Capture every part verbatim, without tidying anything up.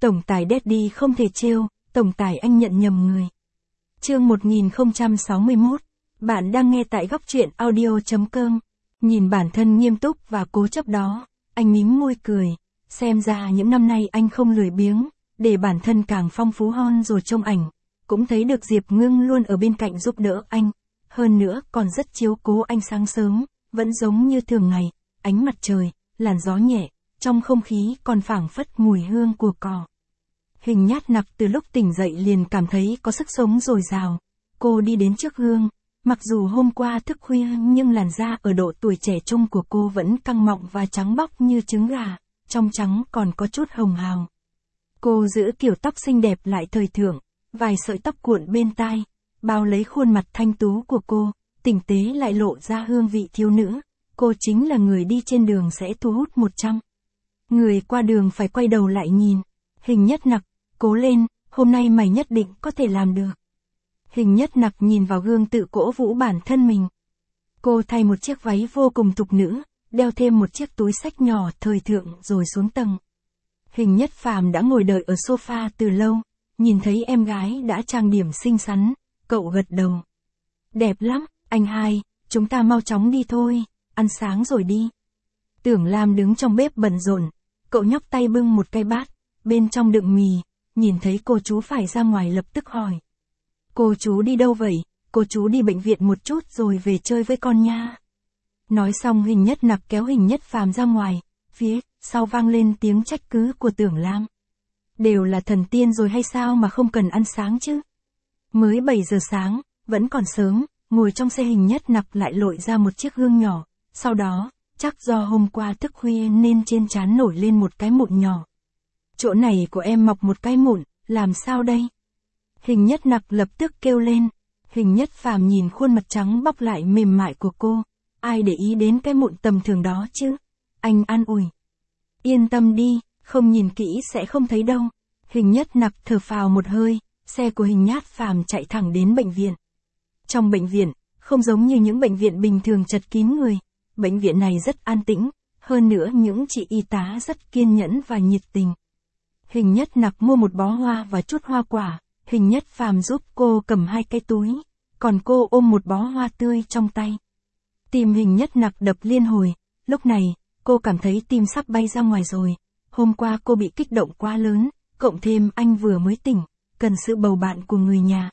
Tổng tài Daddy không thể trêu, tổng tài anh nhận nhầm người. Chương một nghìn không trăm sáu mươi mốt. Bạn đang nghe tại góc truyện audio chấm com. Nhìn bản thân nghiêm túc và cố chấp đó, anh mím môi cười. Xem ra những năm nay anh không lười biếng, để bản thân càng phong phú hơn rồi. Trong ảnh, cũng thấy được Diệp Ngưng luôn ở bên cạnh giúp đỡ anh. Hơn nữa còn rất chiếu cố anh sáng sớm, vẫn giống như thường ngày, ánh mặt trời, làn gió nhẹ, trong không khí còn phảng phất mùi hương của cỏ. Hình Nhát Nặc từ lúc tỉnh dậy liền cảm thấy có sức sống dồi dào. Cô đi đến trước gương, mặc dù hôm qua thức khuya nhưng làn da ở độ tuổi trẻ trung của cô vẫn căng mọng và trắng bóc như trứng gà, trong trắng còn có chút hồng hào. Cô giữ kiểu tóc xinh đẹp lại thời thượng, vài sợi tóc cuộn bên tai, bao lấy khuôn mặt thanh tú của cô, tinh tế lại lộ ra hương vị thiếu nữ. Cô chính là người đi trên đường sẽ thu hút một trăm người qua đường phải quay đầu lại nhìn. Hình Nhất Nặc, cố lên, hôm nay mày nhất định có thể làm được. Hình Nhất Nặc nhìn vào gương tự cổ vũ bản thân mình. Cô thay một chiếc váy vô cùng thục nữ, đeo thêm một chiếc túi xách nhỏ thời thượng rồi xuống tầng. Hình Nhất Phàm đã ngồi đợi ở sofa từ lâu, nhìn thấy em gái đã trang điểm xinh xắn, cậu gật đầu. Đẹp lắm, anh hai, chúng ta mau chóng đi thôi, ăn sáng rồi đi. Tưởng Lam đứng trong bếp bận rộn, cậu nhóc tay bưng một cái bát, bên trong đựng mì, nhìn thấy cô chú phải ra ngoài lập tức hỏi. Cô chú đi đâu vậy? Cô chú đi bệnh viện một chút rồi về chơi với con nha. Nói xong Hình Nhất Nặc kéo Hình Nhất Phàm ra ngoài, phía sau vang lên tiếng trách cứ của Tưởng Lam. Đều là thần tiên rồi hay sao mà không cần ăn sáng chứ? Mới bảy giờ sáng, vẫn còn sớm, ngồi trong xe Hình Nhất Nặc lại lội ra một chiếc gương nhỏ, sau đó, chắc do hôm qua thức khuya nên trên trán nổi lên một cái mụn nhỏ. Chỗ này của em mọc một cái mụn, làm sao đây? Hình Nhất Nặc lập tức kêu lên. Hình Nhất Phàm nhìn khuôn mặt trắng bóc lại mềm mại của cô, ai để ý đến cái mụn tầm thường đó chứ? Anh an ủi. Yên tâm đi, không nhìn kỹ sẽ không thấy đâu. Hình Nhất Nặc thở phào một hơi, xe của Hình Nhát Phàm chạy thẳng đến bệnh viện. Trong bệnh viện, không giống như những bệnh viện bình thường chật kín người, bệnh viện này rất an tĩnh, hơn nữa những chị y tá rất kiên nhẫn và nhiệt tình. Hình Nhất Nặc mua một bó hoa và chút hoa quả, Hình Nhất Phàm giúp cô cầm hai cái túi, còn cô ôm một bó hoa tươi trong tay. Tim Hình Nhất Nặc đập liên hồi, lúc này, cô cảm thấy tim sắp bay ra ngoài rồi. Hôm qua cô bị kích động quá lớn, cộng thêm anh vừa mới tỉnh, cần sự bầu bạn của người nhà.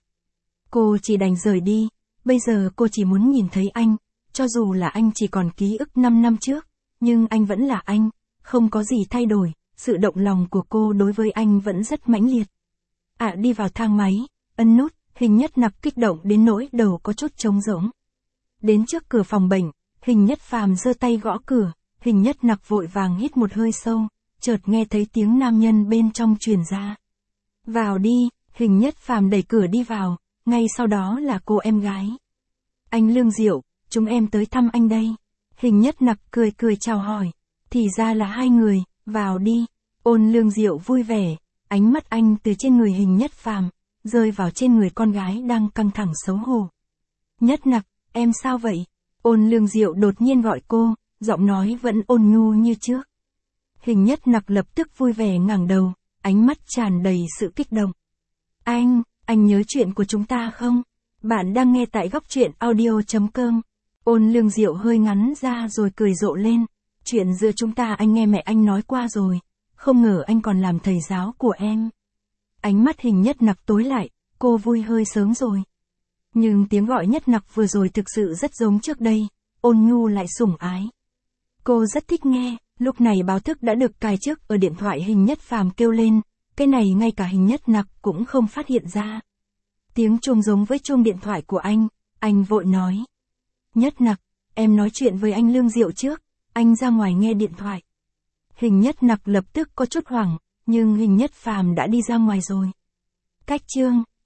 Cô chỉ đành rời đi, bây giờ cô chỉ muốn nhìn thấy anh, cho dù là anh chỉ còn ký ức năm năm trước, nhưng anh vẫn là anh, không có gì thay đổi, sự động lòng của cô đối với anh vẫn rất mãnh liệt. À, đi vào thang máy, ấn nút, Hình Nhất Nặc kích động đến nỗi đầu có chút trống rỗng. Đến trước cửa phòng bệnh, Hình Nhất Phàm giơ tay gõ cửa, Hình Nhất Nặc vội vàng hít một hơi sâu, chợt nghe thấy tiếng nam nhân bên trong truyền ra. Vào đi, Hình Nhất Phàm đẩy cửa đi vào, ngay sau đó là cô em gái. Anh Lương Diệu, chúng em tới thăm anh đây. Hình Nhất Nặc cười cười chào hỏi, thì ra là hai người, vào đi. Ôn Lương Diệu vui vẻ, ánh mắt anh từ trên người Hình Nhất Phàm rơi vào trên người con gái đang căng thẳng xấu hổ. Nhất Nặc, em sao vậy? Ôn Lương Diệu đột nhiên gọi cô, giọng nói vẫn ôn nhu như trước. Hình Nhất Nặc lập tức vui vẻ ngẩng đầu, ánh mắt tràn đầy sự kích động. Anh, anh nhớ chuyện của chúng ta không? Bạn đang nghe tại góc truyện audio chấm com. Ôn Lương Diệu hơi ngắn ra rồi cười rộ lên. Chuyện giữa chúng ta anh nghe mẹ anh nói qua rồi, không ngờ anh còn làm thầy giáo của em. Ánh mắt Hình Nhất Nặc tối lại, cô vui hơi sớm rồi. Nhưng tiếng gọi Nhất Nặc vừa rồi thực sự rất giống trước đây, ôn nhu lại sủng ái. Cô rất thích nghe, lúc này báo thức đã được cài trước ở điện thoại Hình Nhất Phàm kêu lên, cái này ngay cả Hình Nhất Nặc cũng không phát hiện ra. Tiếng chuông giống với chuông điện thoại của anh, anh vội nói. Nhất Nặc, em nói chuyện với anh Lương Diệu trước, anh ra ngoài nghe điện thoại. Hình Nhất Nặc lập tức có chút hoảng, nhưng Hình Nhất Phàm đã đi ra ngoài rồi. Cách chương.